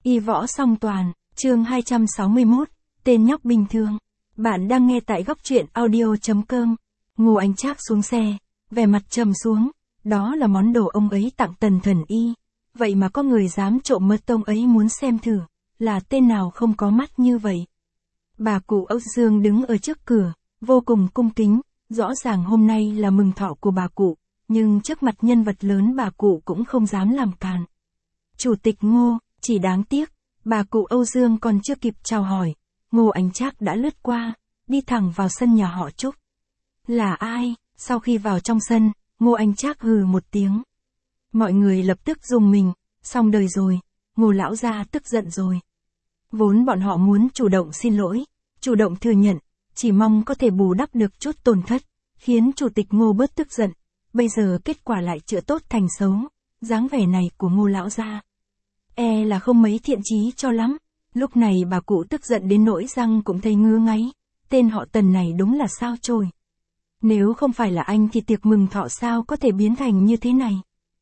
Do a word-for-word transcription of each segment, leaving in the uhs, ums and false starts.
Y võ song toàn, chương hai trăm sáu mươi mốt, tên nhóc bình thường. Bạn đang nghe tại góc truyện audio.com. Ngô Anh Trác xuống xe, vẻ mặt trầm xuống, đó là món đồ ông ấy tặng Tần Thần Y. Vậy mà có người dám trộm mật tông ấy muốn xem thử, là tên nào không có mắt như vậy. Bà cụ Âu Dương đứng ở trước cửa, vô cùng cung kính, rõ ràng hôm nay là mừng thọ của bà cụ, nhưng trước mặt nhân vật lớn bà cụ cũng không dám làm càn. Chủ tịch Ngô, chỉ đáng tiếc, bà cụ Âu Dương còn chưa kịp chào hỏi, Ngô Anh Trác đã lướt qua, đi thẳng vào sân nhà họ Trúc. Là ai? Sau khi vào trong sân, Ngô Anh Trác hừ một tiếng. Mọi người lập tức rùng mình, xong đời rồi, Ngô lão gia tức giận rồi. Vốn bọn họ muốn chủ động xin lỗi, chủ động thừa nhận, chỉ mong có thể bù đắp được chút tổn thất, khiến chủ tịch Ngô bớt tức giận. Bây giờ kết quả lại chữa tốt thành xấu, dáng vẻ này của Ngô lão gia e là không mấy thiện chí cho lắm. Lúc này bà cụ tức giận đến nỗi răng cũng thấy ngứa ngáy, tên họ Tần này đúng là sao chổi. Nếu không phải là anh thì tiệc mừng thọ sao có thể biến thành như thế này.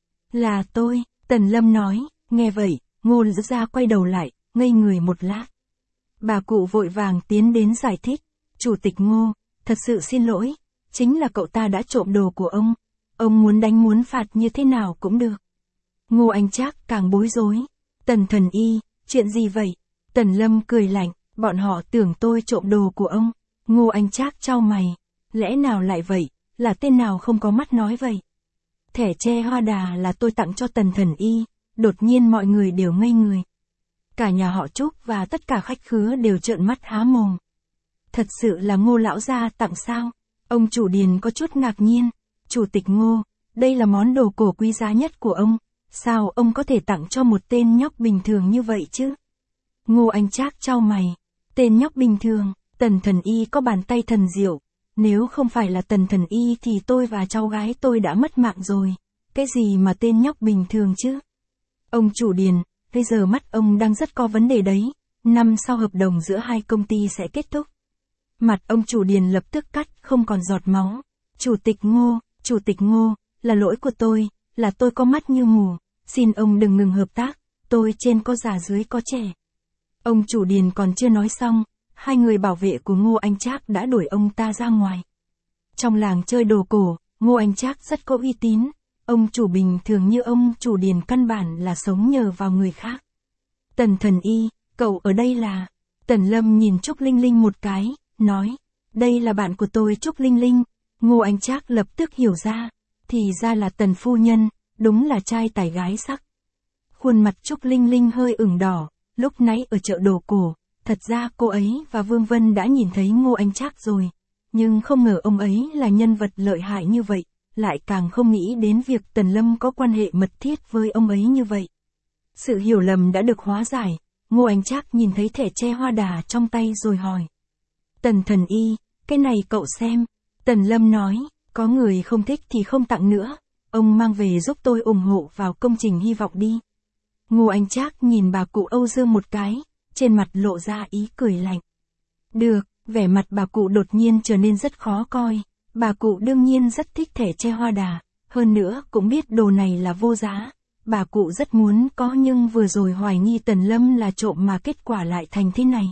Là tôi, Tần Lâm nói. Nghe vậy, Ngô lão gia quay đầu lại, ngây người một lát. Bà cụ vội vàng tiến đến giải thích, Chủ tịch Ngô, thật sự xin lỗi, chính là cậu ta đã trộm đồ của ông, ông muốn đánh muốn phạt như thế nào cũng được. Ngô Anh Trác càng bối rối, Tần Thần Y, chuyện gì vậy? Tần Lâm cười lạnh, bọn họ tưởng tôi trộm đồ của ông. Ngô Anh Trác chau mày, lẽ nào lại vậy, là tên nào không có mắt nói vậy? Thẻ tre hoa đà là tôi tặng cho Tần Thần Y. Đột nhiên mọi người đều ngây người. Cả nhà họ Trúc và tất cả khách khứa đều trợn mắt há mồm. Thật sự là Ngô lão gia tặng sao? Ông chủ Điền có chút ngạc nhiên. Chủ tịch Ngô, đây là món đồ cổ quý giá nhất của ông, sao ông có thể tặng cho một tên nhóc bình thường như vậy chứ? Ngô Anh Trác chau mày. Tên nhóc bình thường, Tần Thần Y có bàn tay thần diệu. Nếu không phải là Tần Thần Y thì tôi và cháu gái tôi đã mất mạng rồi. Cái gì mà tên nhóc bình thường chứ? Ông chủ Điền, bây giờ mắt ông đang rất có vấn đề đấy, năm sau hợp đồng giữa hai công ty sẽ kết thúc. Mặt ông chủ Điền lập tức cắt không còn giọt máu. Chủ tịch Ngô, Chủ tịch Ngô, là lỗi của tôi, là tôi có mắt như mù, xin ông đừng ngừng hợp tác, tôi trên có già dưới có trẻ. Ông chủ Điền còn chưa nói xong, hai người bảo vệ của Ngô Anh Trác đã đuổi ông ta ra ngoài. Trong làng chơi đồ cổ, Ngô Anh Trác rất có uy tín. Ông chủ bình thường như ông chủ Điền căn bản là sống nhờ vào người khác. Tần Thần Y, cậu ở đây là... Tần Lâm nhìn Trúc Linh Linh một cái, nói, đây là bạn của tôi Trúc Linh Linh. Ngô Anh Trác lập tức hiểu ra, thì ra là Tần phu nhân, đúng là trai tài gái sắc. Khuôn mặt Trúc Linh Linh hơi ửng đỏ, lúc nãy ở chợ đồ cổ, thật ra cô ấy và Vương Vân đã nhìn thấy Ngô Anh Trác rồi, nhưng không ngờ ông ấy là nhân vật lợi hại như vậy. Lại càng không nghĩ đến việc Tần Lâm có quan hệ mật thiết với ông ấy như vậy. Sự hiểu lầm đã được hóa giải, Ngô Anh Trác nhìn thấy thẻ tre hoa đà trong tay rồi hỏi. Tần Thần Y, cái này cậu xem. Tần Lâm nói, có người không thích thì không tặng nữa, ông mang về giúp tôi ủng hộ vào công trình hy vọng đi. Ngô Anh Trác nhìn bà cụ Âu Dương một cái, trên mặt lộ ra ý cười lạnh. Được, vẻ mặt bà cụ đột nhiên trở nên rất khó coi. Bà cụ đương nhiên rất thích thẻ tre hoa đà, hơn nữa cũng biết đồ này là vô giá. Bà cụ rất muốn có nhưng vừa rồi hoài nghi Tần Lâm là trộm mà kết quả lại thành thế này.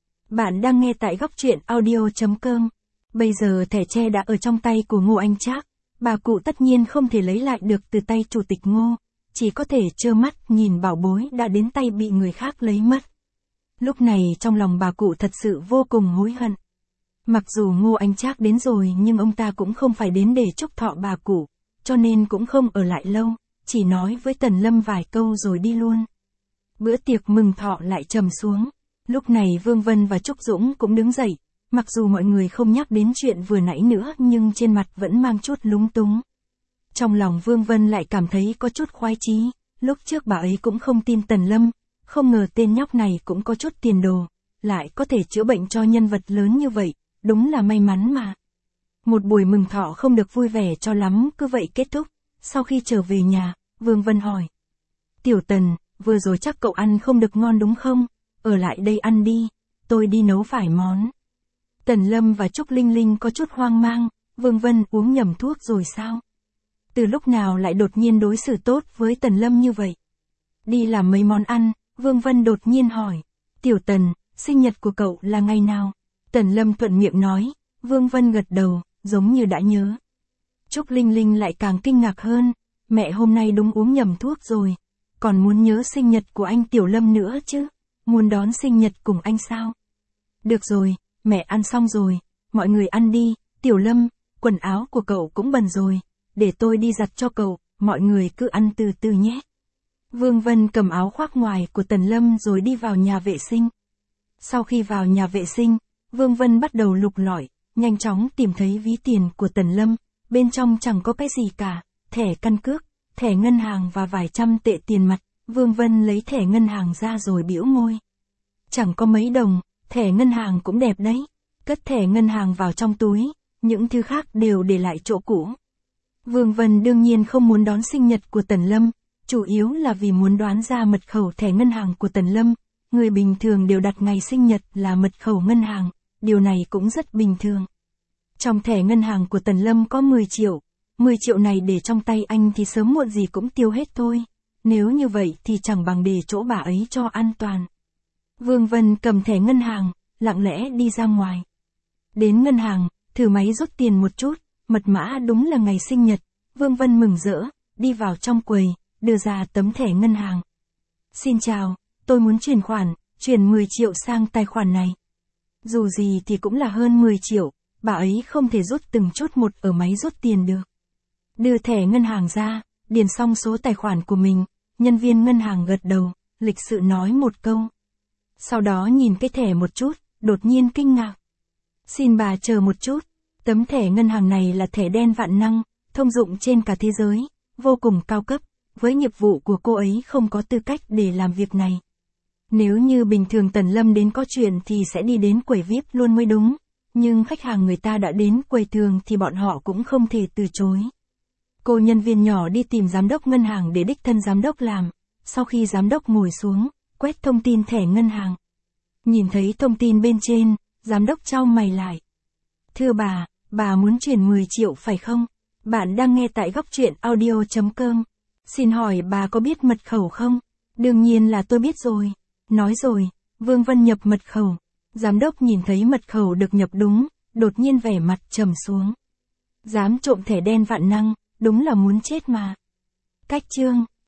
Bạn đang nghe tại góc truyện audio.com. Bây giờ thẻ tre đã ở trong tay của Ngô Anh Trác, bà cụ tất nhiên không thể lấy lại được từ tay Chủ tịch Ngô, chỉ có thể trơ mắt nhìn bảo bối đã đến tay bị người khác lấy mất. Lúc này trong lòng bà cụ thật sự vô cùng hối hận. Mặc dù Ngô Anh Trác đến rồi nhưng ông ta cũng không phải đến để chúc thọ bà cụ, cho nên cũng không ở lại lâu, chỉ nói với Tần Lâm vài câu rồi đi luôn. Bữa tiệc mừng thọ lại trầm xuống, lúc này Vương Vân và Trúc Dũng cũng đứng dậy, mặc dù mọi người không nhắc đến chuyện vừa nãy nữa nhưng trên mặt vẫn mang chút lúng túng. Trong lòng Vương Vân lại cảm thấy có chút khoái chí, lúc trước bà ấy cũng không tin Tần Lâm, không ngờ tên nhóc này cũng có chút tiền đồ, lại có thể chữa bệnh cho nhân vật lớn như vậy. Đúng là may mắn mà. Một buổi mừng thọ không được vui vẻ cho lắm cứ vậy kết thúc. Sau khi trở về nhà, Vương Vân hỏi. Tiểu Tần, vừa rồi chắc cậu ăn không được ngon đúng không? Ở lại đây ăn đi, tôi đi nấu vài món. Tần Lâm và Trúc Linh Linh có chút hoang mang. Vương Vân uống nhầm thuốc rồi sao? Từ lúc nào lại đột nhiên đối xử tốt với Tần Lâm như vậy? Đi làm mấy món ăn, Vương Vân đột nhiên hỏi. Tiểu Tần, sinh nhật của cậu là ngày nào? Tần Lâm thuận miệng nói. Vương Vân gật đầu, giống như đã nhớ. Trúc Linh Linh lại càng kinh ngạc hơn. Mẹ hôm nay đúng uống nhầm thuốc rồi. Còn muốn nhớ sinh nhật của anh Tiểu Lâm nữa chứ. Muốn đón sinh nhật cùng anh sao? Được rồi, mẹ ăn xong rồi. Mọi người ăn đi. Tiểu Lâm, quần áo của cậu cũng bẩn rồi. Để tôi đi giặt cho cậu, mọi người cứ ăn từ từ nhé. Vương Vân cầm áo khoác ngoài của Tần Lâm rồi đi vào nhà vệ sinh. Sau khi vào nhà vệ sinh, Vương Vân bắt đầu lục lọi, nhanh chóng tìm thấy ví tiền của Tần Lâm. Bên trong chẳng có cái gì cả, thẻ căn cước, thẻ ngân hàng và vài trăm tệ tiền mặt. Vương Vân lấy thẻ ngân hàng ra rồi bĩu môi. Chẳng có mấy đồng, thẻ ngân hàng cũng đẹp đấy. Cất thẻ ngân hàng vào trong túi, những thứ khác đều để lại chỗ cũ. Vương Vân đương nhiên không muốn đón sinh nhật của Tần Lâm, chủ yếu là vì muốn đoán ra mật khẩu thẻ ngân hàng của Tần Lâm. Người bình thường đều đặt ngày sinh nhật là mật khẩu ngân hàng, điều này cũng rất bình thường. Trong thẻ ngân hàng của Tần Lâm có mười triệu, mười triệu này để trong tay anh thì sớm muộn gì cũng tiêu hết thôi. Nếu như vậy thì chẳng bằng để chỗ bà ấy cho an toàn. Vương Vân cầm thẻ ngân hàng, lặng lẽ đi ra ngoài. Đến ngân hàng, thử máy rút tiền một chút, mật mã đúng là ngày sinh nhật. Vương Vân mừng rỡ, đi vào trong quầy, đưa ra tấm thẻ ngân hàng. Xin chào, tôi muốn chuyển khoản, chuyển mười triệu sang tài khoản này. Dù gì thì cũng là hơn mười triệu, bà ấy không thể rút từng chút một ở máy rút tiền được. Đưa thẻ ngân hàng ra, điền xong số tài khoản của mình, nhân viên ngân hàng gật đầu, lịch sự nói một câu. Sau đó nhìn cái thẻ một chút, đột nhiên kinh ngạc. Xin bà chờ một chút, tấm thẻ ngân hàng này là thẻ đen vạn năng, thông dụng trên cả thế giới, vô cùng cao cấp, với nghiệp vụ của cô ấy không có tư cách để làm việc này. Nếu như bình thường Tần Lâm đến có chuyện thì sẽ đi đến quầy vi ai pi luôn mới đúng, nhưng khách hàng người ta đã đến quầy thường thì bọn họ cũng không thể từ chối. Cô nhân viên nhỏ đi tìm giám đốc ngân hàng để đích thân giám đốc làm, sau khi giám đốc ngồi xuống, quét thông tin thẻ ngân hàng. Nhìn thấy thông tin bên trên, giám đốc chau mày lại. Thưa bà, bà muốn chuyển mười triệu phải không? Bạn đang nghe tại góc truyện audio chấm com. Xin hỏi bà có biết mật khẩu không? Đương nhiên là tôi biết rồi. Nói rồi, Vương Vân nhập mật khẩu. Giám đốc nhìn thấy mật khẩu được nhập đúng, đột nhiên vẻ mặt trầm xuống. Dám trộm thẻ đen vạn năng, đúng là muốn chết mà. Cách chương